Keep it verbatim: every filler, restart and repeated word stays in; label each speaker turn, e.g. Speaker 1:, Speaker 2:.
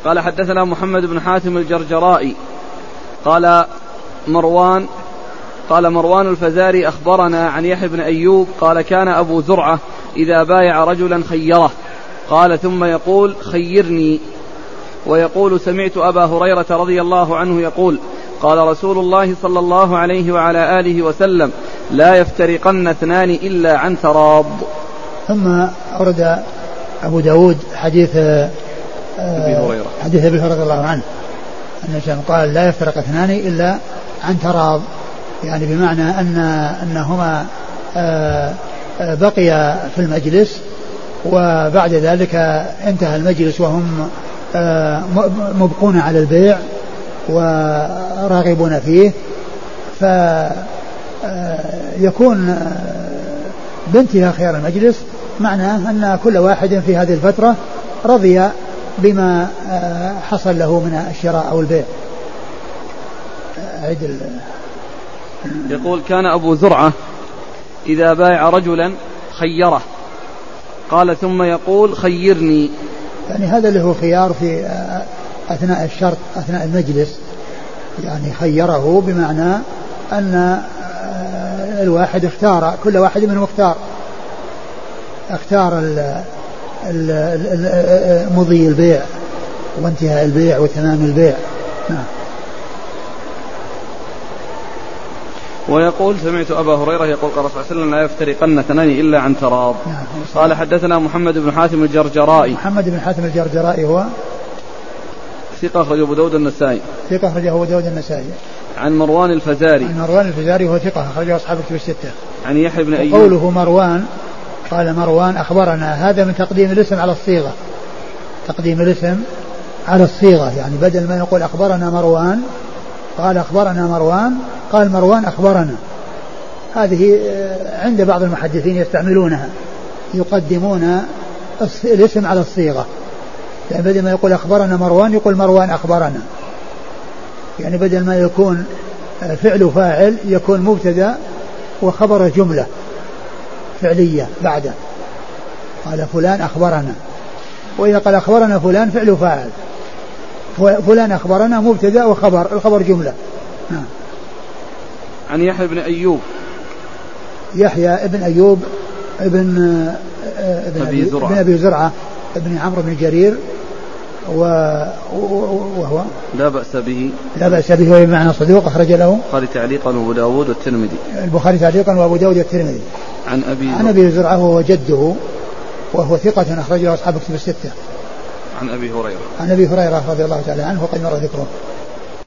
Speaker 1: قال حدثنا محمد بن حاتم الجرجرائي قال مروان قال مروان الفزاري أخبرنا عن يحيى بن أيوب قال كان أبو زرعة إذا بايع رجلا خيره قال ثم يقول خيرني، ويقول سمعت أبا هريرة رضي الله عنه يقول قال رسول الله صلى الله عليه وعلى آله وسلم لا يفترقن اثنان إلا عن تراض.
Speaker 2: ثم أورد أبو داود حديث
Speaker 1: أبي هريرة
Speaker 2: حديث أبي هريرة رضي الله عنه أن قال لا يفترق اثنان إلا عن تراض، يعني بمعنى أن أنهما بقي في المجلس وبعد ذلك انتهى المجلس وهم مبقون على البيع وراغبون فيه، فيكون بانتهاء خيار المجلس معناه أن كل واحد في هذه الفترة رضي بما حصل له من الشراء أو البيع.
Speaker 1: يقول كان أبو زرعة إذا بايع رجلا خيره قال ثم يقول خيرني،
Speaker 2: يعني هذا اللي هو خيار في أثناء الشرط أثناء المجلس، يعني خيره بمعنى أن الواحد اختار كل واحد منهم اختار اختار ال ال مضي البيع وانتهاء البيع وتمام البيع. نعم.
Speaker 1: ويقول سمعت أبا هريرة يقول قال صلى الله عليه وسلم لا يفترقن اثنان إلا عن تراض.
Speaker 2: نعم.
Speaker 1: قال حدثنا محمد بن حاتم الجرجرائي.
Speaker 2: محمد بن حاتم الجرجرائي هو
Speaker 1: ثقة أخرجه أبو داود النسائي.
Speaker 2: ثقة أخرجه أبو داود النسائي.
Speaker 1: عن مروان الفزاري.
Speaker 2: عن مروان الفزاري هو ثقة أخرجه أصحاب الكتب الستة.
Speaker 1: عن يحيى بن أيوب.
Speaker 2: قوله مروان قال مروان أخبرنا، هذا من تقديم الاسم على الصيغة، تقديم الاسم على الصيغة، يعني بدل ما نقول أخبرنا مروان قال أخبرنا مروان قال مروان أخبرنا. هذه عند بعض المحدثين يستعملونها، يقدمون الاسم على الصيغة، يعني بدل ما يقول أخبرنا مروان يقول مروان أخبرنا، يعني بدل ما يكون فعل فاعل يكون مبتدأ وخبر جملة فعلية بعده، قال فلان أخبرنا، وإذا قال أخبرنا فلان فعل فاعل، فلان أخبرنا مبتدأ وخبر الخبر جملة. نعم.
Speaker 1: عن يحيى بن أيوب.
Speaker 2: يحيى ابن أيوب ابن ابن
Speaker 1: أبي زرعة
Speaker 2: ابن أبي زرعة ابن عمرو بن جرير وهو
Speaker 1: لا بأس به
Speaker 2: لا بأس به وهو بمعنى صدوق أخرج له
Speaker 1: البخاري تعليقا وأبو داود والترمذي.
Speaker 2: البخاري تعليقا وأبو داود والترمذي.
Speaker 1: عن أبي
Speaker 2: عن أبي زرعة وهو جده وهو ثقة أخرجه أصحاب الكتب الستة.
Speaker 1: عن أبي هريرة.
Speaker 2: عن أبي هريرة رضي الله تعالى عنه وقد مر ذكره.